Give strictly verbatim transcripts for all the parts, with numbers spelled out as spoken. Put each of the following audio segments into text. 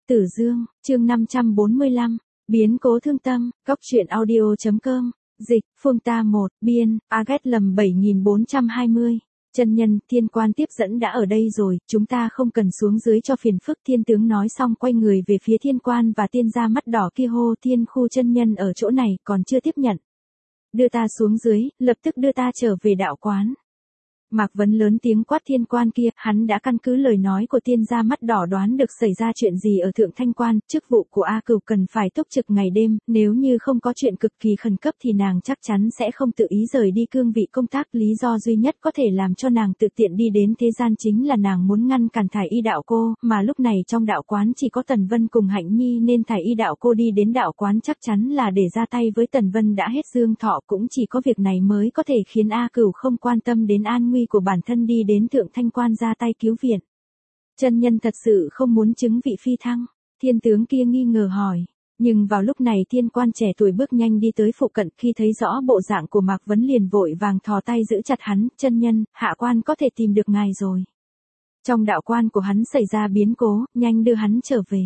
Tử Dương, chương năm trăm bốn mươi lăm, biến cố thương tâm, góc truyện audio.com, dịch, Phương Ta một, biên, Agat lầm bảy nghìn bốn trăm hai mươi. Chân nhân, thiên quan tiếp dẫn đã ở đây rồi, chúng ta không cần xuống dưới cho phiền phức. Thiên tướng nói xong quay người về phía thiên quan và tiên gia mắt đỏ kia hô: Thiên khu chân nhân ở chỗ này, còn chưa tiếp nhận. Đưa ta xuống dưới, lập tức đưa ta trở về đạo quán. Mạc Vấn lớn tiếng quát thiên quan kia, hắn đã căn cứ lời nói của tiên gia mắt đỏ đoán được xảy ra chuyện gì ở Thượng Thanh Quan, chức vụ của A Cửu cần phải túc trực ngày đêm, nếu như không có chuyện cực kỳ khẩn cấp thì nàng chắc chắn sẽ không tự ý rời đi cương vị công tác. Lý do duy nhất có thể làm cho nàng tự tiện đi đến thế gian chính là nàng muốn ngăn cản Thải Y đạo cô, mà lúc này trong đạo quán chỉ có Tần Vân cùng Hạnh Nhi nên Thải Y đạo cô đi đến đạo quán chắc chắn là để ra tay với Tần Vân. Đã hết dương thọ, cũng chỉ có việc này mới có thể khiến A Cửu không quan tâm đến an nguy của bản thân, đi đến Thượng Thanh Quan ra tay cứu viện. Chân nhân thật sự không muốn chứng vị phi thăng? Thiên tướng kia nghi ngờ hỏi. Nhưng vào lúc này thiên quan trẻ tuổi bước nhanh đi tới phụ cận, khi thấy rõ bộ dạng của Mạc Vấn liền vội vàng thò tay giữ chặt hắn. Chân nhân, hạ quan có thể tìm được ngài rồi. Trong đạo quan của hắn xảy ra biến cố, nhanh đưa hắn trở về.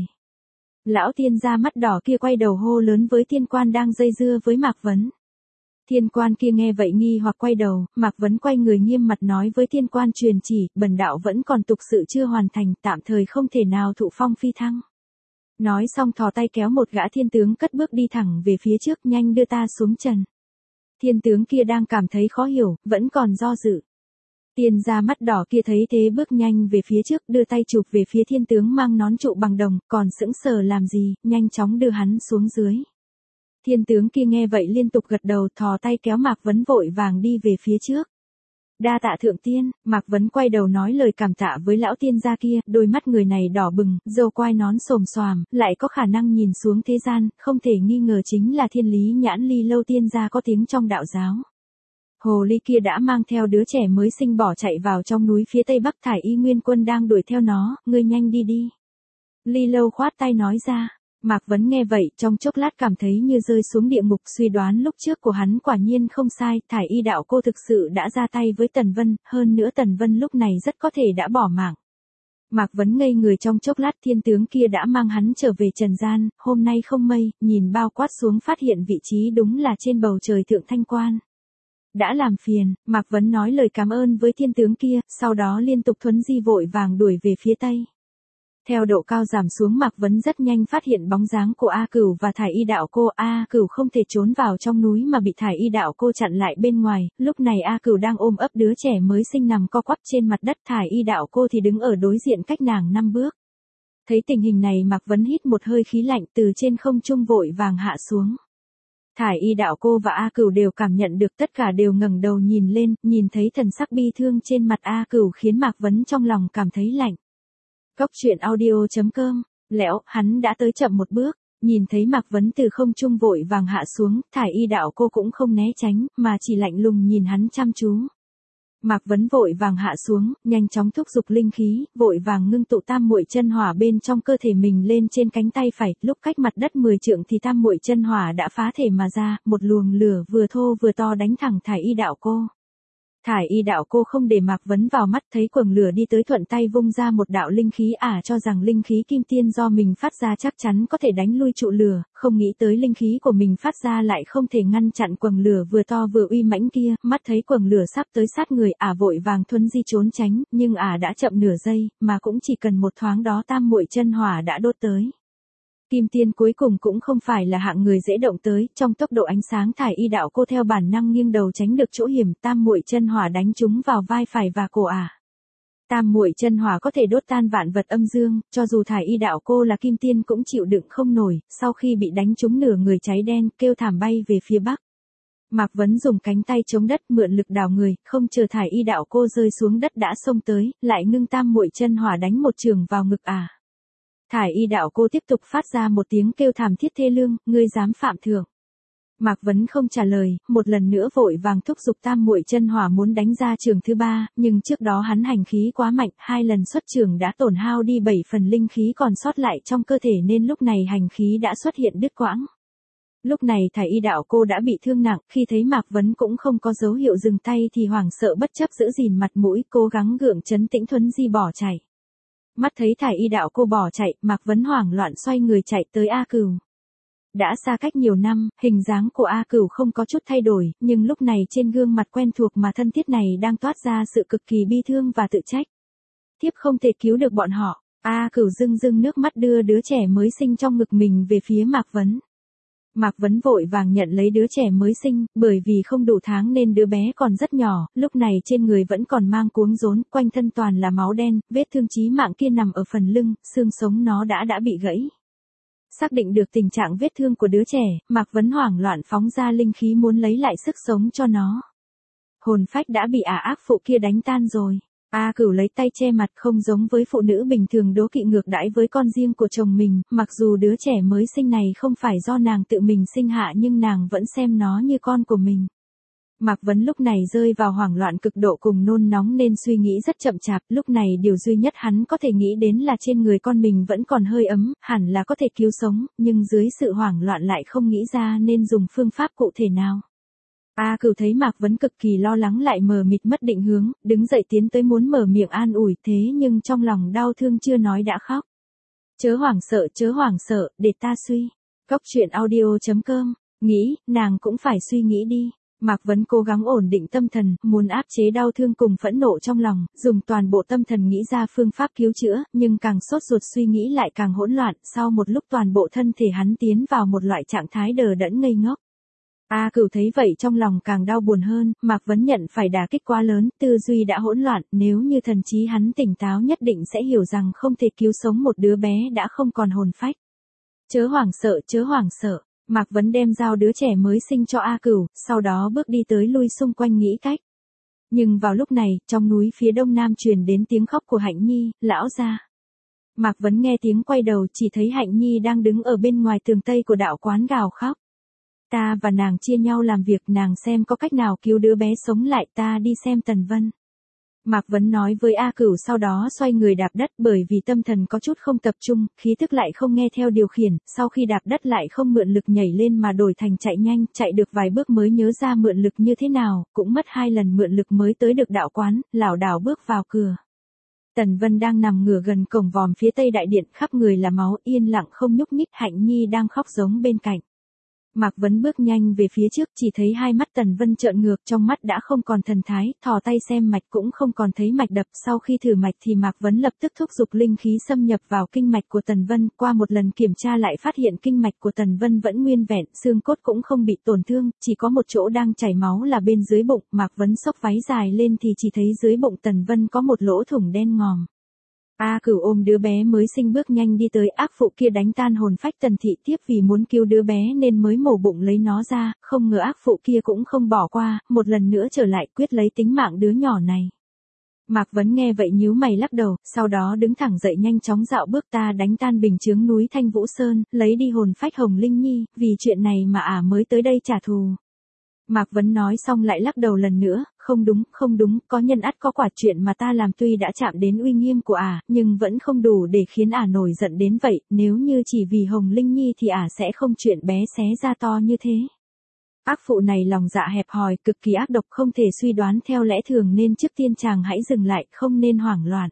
Lão tiên gia mắt đỏ kia quay đầu hô lớn với thiên quan đang dây dưa với Mạc Vấn. Thiên quan kia nghe vậy nghi hoặc quay đầu, Mạc Vấn quay người nghiêm mặt nói với thiên quan truyền chỉ, bần đạo vẫn còn tục sự chưa hoàn thành, tạm thời không thể nào thụ phong phi thăng. Nói xong thò tay kéo một gã thiên tướng cất bước đi thẳng về phía trước, nhanh đưa ta xuống trần. Thiên tướng kia đang cảm thấy khó hiểu, vẫn còn do dự. Tiên gia mắt đỏ kia thấy thế bước nhanh về phía trước, đưa tay chụp về phía thiên tướng mang nón trụ bằng đồng, còn sững sờ làm gì, nhanh chóng đưa hắn xuống dưới. Thiên tướng kia nghe vậy liên tục gật đầu, thò tay kéo Mạc Vấn vội vàng đi về phía trước. Đa tạ thượng tiên. Mạc Vấn quay đầu nói lời cảm tạ với lão tiên gia kia, đôi mắt người này đỏ bừng, râu quai nón xồm xoàm, lại có khả năng nhìn xuống thế gian, không thể nghi ngờ chính là Thiên Lý Nhãn Ly Lâu tiên gia có tiếng trong đạo giáo. Hồ ly kia đã mang theo đứa trẻ mới sinh bỏ chạy vào trong núi phía tây bắc, Thải Y nguyên quân đang đuổi theo nó, ngươi nhanh đi đi. Ly Lâu khoát tay nói ra. Mạc Vấn nghe vậy, trong chốc lát cảm thấy như rơi xuống địa ngục, suy đoán lúc trước của hắn quả nhiên không sai, Thải Y đạo cô thực sự đã ra tay với Tần Vân, hơn nữa Tần Vân lúc này rất có thể đã bỏ mạng. Mạc Vấn ngây người trong chốc lát, thiên tướng kia đã mang hắn trở về trần gian, hôm nay không mây, nhìn bao quát xuống phát hiện vị trí đúng là trên bầu trời Thượng Thanh Quan. Đã làm phiền. Mạc Vấn nói lời cảm ơn với thiên tướng kia, sau đó liên tục thuấn di vội vàng đuổi về phía tây. Theo độ cao giảm xuống, Mạc Vấn rất nhanh phát hiện bóng dáng của A Cửu và Thải Y đạo cô. A Cửu không thể trốn vào trong núi mà bị Thải Y đạo cô chặn lại bên ngoài, lúc này A Cửu đang ôm ấp đứa trẻ mới sinh nằm co quắp trên mặt đất, Thải Y đạo cô thì đứng ở đối diện cách nàng năm bước. Thấy tình hình này Mạc Vấn hít một hơi khí lạnh, từ trên không trung vội vàng hạ xuống. Thải Y đạo cô và A Cửu đều cảm nhận được, tất cả đều ngẩng đầu nhìn lên, nhìn thấy thần sắc bi thương trên mặt A Cửu khiến Mạc Vấn trong lòng cảm thấy lạnh. Góc truyện audio.com, lẽo, hắn đã tới chậm một bước, nhìn thấy Mạc Vấn từ không trung vội vàng hạ xuống, Thải Y đạo cô cũng không né tránh, mà chỉ lạnh lùng nhìn hắn chăm chú. Mạc Vấn vội vàng hạ xuống, nhanh chóng thúc giục linh khí, vội vàng ngưng tụ tam muội chân hỏa bên trong cơ thể mình lên trên cánh tay phải, lúc cách mặt đất mười trượng thì tam muội chân hỏa đã phá thể mà ra, một luồng lửa vừa thô vừa to đánh thẳng Thải Y đạo cô. Thải Y đạo cô không để Mạc Vấn vào mắt, thấy quầng lửa đi tới thuận tay vung ra một đạo linh khí, ả cho rằng linh khí kim tiên do mình phát ra chắc chắn có thể đánh lui trụ lửa, không nghĩ tới linh khí của mình phát ra lại không thể ngăn chặn quầng lửa vừa to vừa uy mãnh kia. Mắt thấy quầng lửa sắp tới sát người, ả vội vàng thuấn di trốn tránh, nhưng ả đã chậm nửa giây, mà cũng chỉ cần một thoáng đó tam muội chân hỏa đã đốt tới. Kim tiên cuối cùng cũng không phải là hạng người dễ động tới, trong tốc độ ánh sáng Thải Y đạo cô theo bản năng nghiêng đầu tránh được chỗ hiểm, tam muội chân hỏa đánh trúng vào vai phải và cổ ả. Tam muội chân hỏa có thể đốt tan vạn vật âm dương, cho dù Thải Y đạo cô là kim tiên cũng chịu đựng không nổi, sau khi bị đánh trúng nửa người cháy đen, kêu thảm bay về phía bắc. Mạc Vấn dùng cánh tay chống đất mượn lực đảo người, không chờ Thải Y đạo cô rơi xuống đất đã xông tới, lại ngưng tam muội chân hỏa đánh một chưởng vào ngực ả. Thải Y đạo cô tiếp tục phát ra một tiếng kêu thảm thiết thê lương, ngươi dám phạm thượng. Mạc Vấn không trả lời, một lần nữa vội vàng thúc giục tam muội chân hỏa muốn đánh ra chưởng thứ ba, nhưng trước đó hắn hành khí quá mạnh, hai lần xuất chưởng đã tổn hao đi bảy phần linh khí còn sót lại trong cơ thể nên lúc này hành khí đã xuất hiện đứt quãng. Lúc này Thải Y đạo cô đã bị thương nặng, khi thấy Mạc Vấn cũng không có dấu hiệu dừng tay thì hoảng sợ bất chấp giữ gìn mặt mũi, cố gắng gượng trấn tĩnh thuấn di bỏ chạy. Mắt thấy thải y đạo cô bỏ chạy, Mạc Vấn hoảng loạn xoay người chạy tới A Cửu. Đã xa cách nhiều năm, hình dáng của A Cửu không có chút thay đổi, nhưng lúc này trên gương mặt quen thuộc mà thân thiết này đang toát ra sự cực kỳ bi thương và tự trách. Tiếp không thể cứu được bọn họ, A Cửu rưng rưng nước mắt đưa đứa trẻ mới sinh trong ngực mình về phía Mạc Vấn. Mạc Vấn vội vàng nhận lấy đứa trẻ mới sinh, bởi vì không đủ tháng nên đứa bé còn rất nhỏ, lúc này trên người vẫn còn mang cuống rốn, quanh thân toàn là máu đen, vết thương chí mạng kia nằm ở phần lưng, xương sống nó đã đã bị gãy. Xác định được tình trạng vết thương của đứa trẻ, Mạc Vấn hoảng loạn phóng ra linh khí muốn lấy lại sức sống cho nó. Hồn phách đã bị ả ác phụ kia đánh tan rồi. A Cửu lấy tay che mặt, không giống với phụ nữ bình thường đố kỵ ngược đãi với con riêng của chồng mình, mặc dù đứa trẻ mới sinh này không phải do nàng tự mình sinh hạ nhưng nàng vẫn xem nó như con của mình. Mạc Vấn lúc này rơi vào hoảng loạn cực độ cùng nôn nóng nên suy nghĩ rất chậm chạp, lúc này điều duy nhất hắn có thể nghĩ đến là trên người con mình vẫn còn hơi ấm, hẳn là có thể cứu sống, nhưng dưới sự hoảng loạn lại không nghĩ ra nên dùng phương pháp cụ thể nào. A Cửu thấy Mạc Vấn cực kỳ lo lắng lại mờ mịt mất định hướng, đứng dậy tiến tới muốn mở miệng an ủi, thế nhưng trong lòng đau thương chưa nói đã khóc. Chớ hoảng sợ, chớ hoảng sợ, để ta suy. Cốc truyện audio chấm com, nghĩ, nàng cũng phải suy nghĩ đi. Mạc Vấn cố gắng ổn định tâm thần, muốn áp chế đau thương cùng phẫn nộ trong lòng, dùng toàn bộ tâm thần nghĩ ra phương pháp cứu chữa, nhưng càng sốt ruột suy nghĩ lại càng hỗn loạn, sau một lúc toàn bộ thân thể hắn tiến vào một loại trạng thái đờ đẫn ngây ngốc. A Cửu thấy vậy trong lòng càng đau buồn hơn, Mạc Vấn nhận phải đả kích quá lớn, tư duy đã hỗn loạn, nếu như thần trí hắn tỉnh táo nhất định sẽ hiểu rằng không thể cứu sống một đứa bé đã không còn hồn phách. Chớ hoảng sợ, chớ hoảng sợ. Mạc Vấn đem giao đứa trẻ mới sinh cho A Cửu, sau đó bước đi tới lui xung quanh nghĩ cách. Nhưng vào lúc này, trong núi phía đông nam truyền đến tiếng khóc của Hạnh Nhi, lão gia. Mạc Vấn nghe tiếng quay đầu chỉ thấy Hạnh Nhi đang đứng ở bên ngoài tường tây của đạo quán gào khóc. Ta và nàng chia nhau làm việc, nàng xem có cách nào cứu đứa bé sống lại, ta đi xem Tần Vân. Mạc Vấn nói với A Cửu, sau đó xoay người đạp đất, bởi vì tâm thần có chút không tập trung, khí thức lại không nghe theo điều khiển, sau khi đạp đất lại không mượn lực nhảy lên mà đổi thành chạy nhanh, chạy được vài bước mới nhớ ra mượn lực như thế nào, cũng mất hai lần mượn lực mới tới được đạo quán, lảo đảo bước vào cửa. Tần Vân đang nằm ngửa gần cổng vòm phía tây đại điện, khắp người là máu, yên lặng không nhúc nhích, Hạnh Nhi đang khóc giống bên cạnh. Mạc Vấn bước nhanh về phía trước, chỉ thấy hai mắt Tần Vân trợn ngược, trong mắt đã không còn thần thái, thò tay xem mạch cũng không còn thấy mạch đập, sau khi thử mạch thì Mạc Vấn lập tức thúc giục linh khí xâm nhập vào kinh mạch của Tần Vân, qua một lần kiểm tra lại phát hiện kinh mạch của Tần Vân vẫn nguyên vẹn, xương cốt cũng không bị tổn thương, chỉ có một chỗ đang chảy máu là bên dưới bụng, Mạc Vấn xốc váy dài lên thì chỉ thấy dưới bụng Tần Vân có một lỗ thủng đen ngòm. A Cửu ôm đứa bé mới sinh bước nhanh đi tới, ác phụ kia đánh tan hồn phách Tần Thị tiếp vì muốn cứu đứa bé nên mới mổ bụng lấy nó ra, không ngờ ác phụ kia cũng không bỏ qua, một lần nữa trở lại quyết lấy tính mạng đứa nhỏ này. Mạc Vấn nghe vậy nhíu mày lắc đầu, sau đó đứng thẳng dậy nhanh chóng dạo bước, ta đánh tan bình chướng núi Thanh Vũ Sơn, lấy đi hồn phách Hồng Linh Nhi, vì chuyện này mà ả mới tới đây trả thù. Mạc Vấn nói xong lại lắc đầu lần nữa, không đúng, không đúng, có nhân ắt có quả, chuyện mà ta làm tuy đã chạm đến uy nghiêm của ả, nhưng vẫn không đủ để khiến ả nổi giận đến vậy, nếu như chỉ vì Hồng Linh Nhi thì ả sẽ không chuyện bé xé ra to như thế. Ác phụ này lòng dạ hẹp hòi, cực kỳ ác độc, không thể suy đoán theo lẽ thường nên trước tiên chàng hãy dừng lại, không nên hoảng loạn.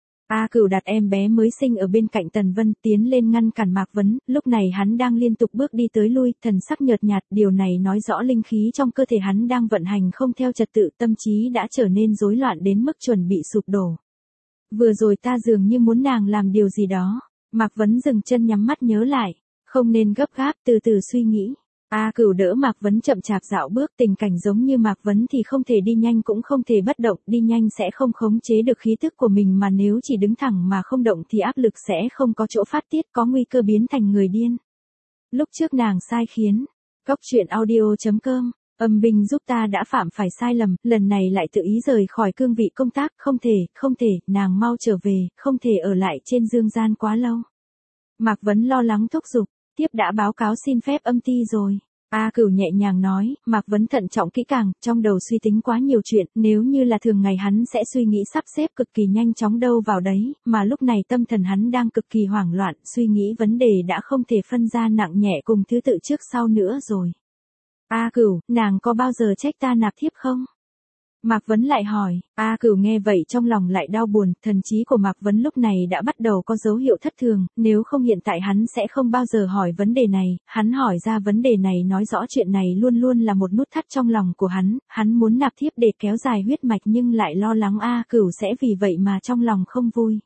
A Cửu đặt em bé mới sinh ở bên cạnh Tần Vân, tiến lên ngăn cản Mạc Vấn, lúc này hắn đang liên tục bước đi tới lui, thần sắc nhợt nhạt, điều này nói rõ linh khí trong cơ thể hắn đang vận hành không theo trật tự, tâm trí đã trở nên rối loạn đến mức chuẩn bị sụp đổ. Vừa rồi ta dường như muốn nàng làm điều gì đó. Mạc Vấn dừng chân nhắm mắt nhớ lại, không nên gấp gáp, từ từ suy nghĩ. A Cửu đỡ Mạc Vấn chậm chạp dạo bước, tình cảnh giống như Mạc Vấn thì không thể đi nhanh cũng không thể bất động, đi nhanh sẽ không khống chế được khí tức của mình mà nếu chỉ đứng thẳng mà không động thì áp lực sẽ không có chỗ phát tiết, có nguy cơ biến thành người điên. Lúc trước nàng sai khiến, cốc truyện audio chấm com, âm binh giúp ta đã phạm phải sai lầm, lần này lại tự ý rời khỏi cương vị công tác, không thể, không thể, nàng mau trở về, không thể ở lại trên dương gian quá lâu. Mạc Vấn lo lắng thúc giục. Tiếp đã báo cáo xin phép âm ty rồi. A Cửu nhẹ nhàng nói, Mạc Vấn thận trọng kỹ càng, trong đầu suy tính quá nhiều chuyện, nếu như là thường ngày hắn sẽ suy nghĩ sắp xếp cực kỳ nhanh chóng đâu vào đấy, mà lúc này tâm thần hắn đang cực kỳ hoảng loạn, suy nghĩ vấn đề đã không thể phân ra nặng nhẹ cùng thứ tự trước sau nữa rồi. A Cửu, nàng có bao giờ trách ta nạp thiếp không? Mạc Vấn lại hỏi, A Cửu nghe vậy trong lòng lại đau buồn, thần trí của Mạc Vấn lúc này đã bắt đầu có dấu hiệu thất thường, nếu không hiện tại hắn sẽ không bao giờ hỏi vấn đề này, hắn hỏi ra vấn đề này nói rõ chuyện này luôn luôn là một nút thắt trong lòng của hắn, hắn muốn nạp thiếp để kéo dài huyết mạch nhưng lại lo lắng A Cửu sẽ vì vậy mà trong lòng không vui.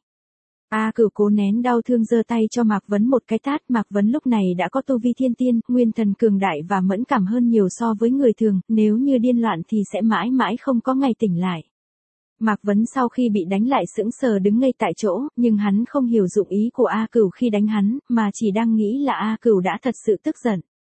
A Cửu cố nén đau thương giơ tay cho Mạc Vấn một cái tát, Mạc Vấn lúc này đã có tu vi thiên tiên, nguyên thần cường đại và mẫn cảm hơn nhiều so với người thường, nếu như điên loạn thì sẽ mãi mãi không có ngày tỉnh lại. Mạc Vấn sau khi bị đánh lại sững sờ đứng ngây tại chỗ, nhưng hắn không hiểu dụng ý của A Cửu khi đánh hắn, mà chỉ đang nghĩ là A Cửu đã thật sự tức giận.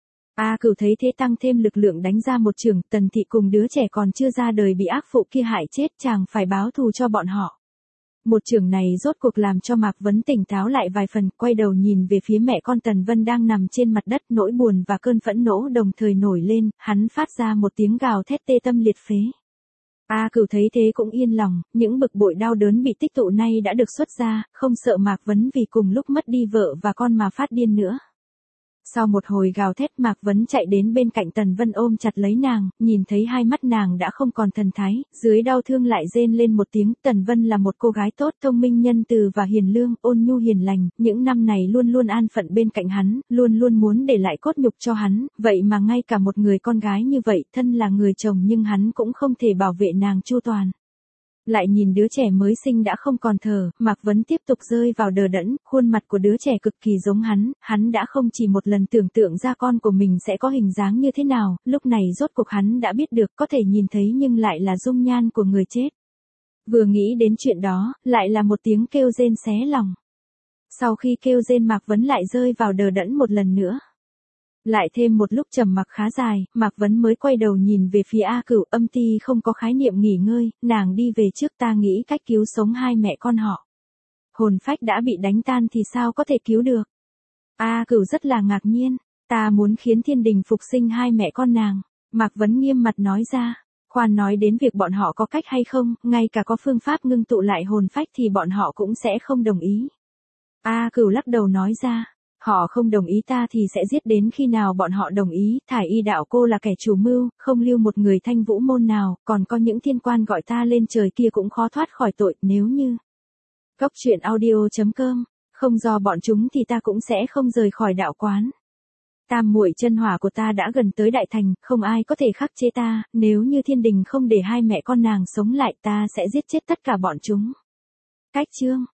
A Cửu thấy thế tăng thêm lực lượng đánh ra một chưởng, Tần Thị cùng đứa trẻ còn chưa ra đời bị ác phụ kia hại chết, chàng phải báo thù cho bọn họ. Một chưởng này rốt cuộc làm cho Mạc Vấn tỉnh táo lại vài phần, quay đầu nhìn về phía mẹ con Tần Vân đang nằm trên mặt đất, nỗi buồn và cơn phẫn nộ đồng thời nổi lên, hắn phát ra một tiếng gào thét tê tâm liệt phế. A Cửu thấy thế cũng yên lòng, những bực bội đau đớn bị tích tụ nay đã được xuất ra, không sợ Mạc Vấn vì cùng lúc mất đi vợ và con mà phát điên nữa. Sau một hồi gào thét, Mạc Vấn chạy đến bên cạnh Tần Vân ôm chặt lấy nàng, nhìn thấy hai mắt nàng đã không còn thần thái, dưới đau thương lại rên lên một tiếng. Tần Vân là một cô gái tốt, thông minh nhân từ và hiền lương, ôn nhu hiền lành, những năm này luôn luôn an phận bên cạnh hắn, luôn luôn muốn để lại cốt nhục cho hắn, vậy mà ngay cả một người con gái như vậy, thân là người chồng nhưng hắn cũng không thể bảo vệ nàng chu toàn. Lại nhìn đứa trẻ mới sinh đã không còn thở, Mạc Vấn tiếp tục rơi vào đờ đẫn, khuôn mặt của đứa trẻ cực kỳ giống hắn, hắn đã không chỉ một lần tưởng tượng ra con của mình sẽ có hình dáng như thế nào, lúc này rốt cuộc hắn đã biết được, có thể nhìn thấy nhưng lại là dung nhan của người chết. Vừa nghĩ đến chuyện đó, lại là một tiếng kêu rên xé lòng. Sau khi kêu rên Mạc Vấn lại rơi vào đờ đẫn một lần nữa. Lại thêm một lúc trầm mặc khá dài, Mạc Vấn mới quay đầu nhìn về phía A Cửu, âm ti không có khái niệm nghỉ ngơi, nàng đi về trước, ta nghĩ cách cứu sống hai mẹ con họ. Hồn phách đã bị đánh tan thì sao có thể cứu được? A Cửu rất là ngạc nhiên, ta muốn khiến thiên đình phục sinh hai mẹ con nàng. Mạc Vấn nghiêm mặt nói ra, khoan nói đến việc bọn họ có cách hay không, ngay cả có phương pháp ngưng tụ lại hồn phách thì bọn họ cũng sẽ không đồng ý. A Cửu lắc đầu nói ra. Họ không đồng ý ta thì sẽ giết đến khi nào bọn họ đồng ý, Thải Y đạo cô là kẻ chủ mưu, không lưu một người Thanh Vũ môn nào, còn có những thiên quan gọi ta lên trời kia cũng khó thoát khỏi tội, nếu như. Cốc truyện audio chấm com, không do bọn chúng thì ta cũng sẽ không rời khỏi đạo quán. Tam muội chân hỏa của ta đã gần tới đại thành, không ai có thể khắc chế ta, nếu như thiên đình không để hai mẹ con nàng sống lại ta sẽ giết chết tất cả bọn chúng. Cách chương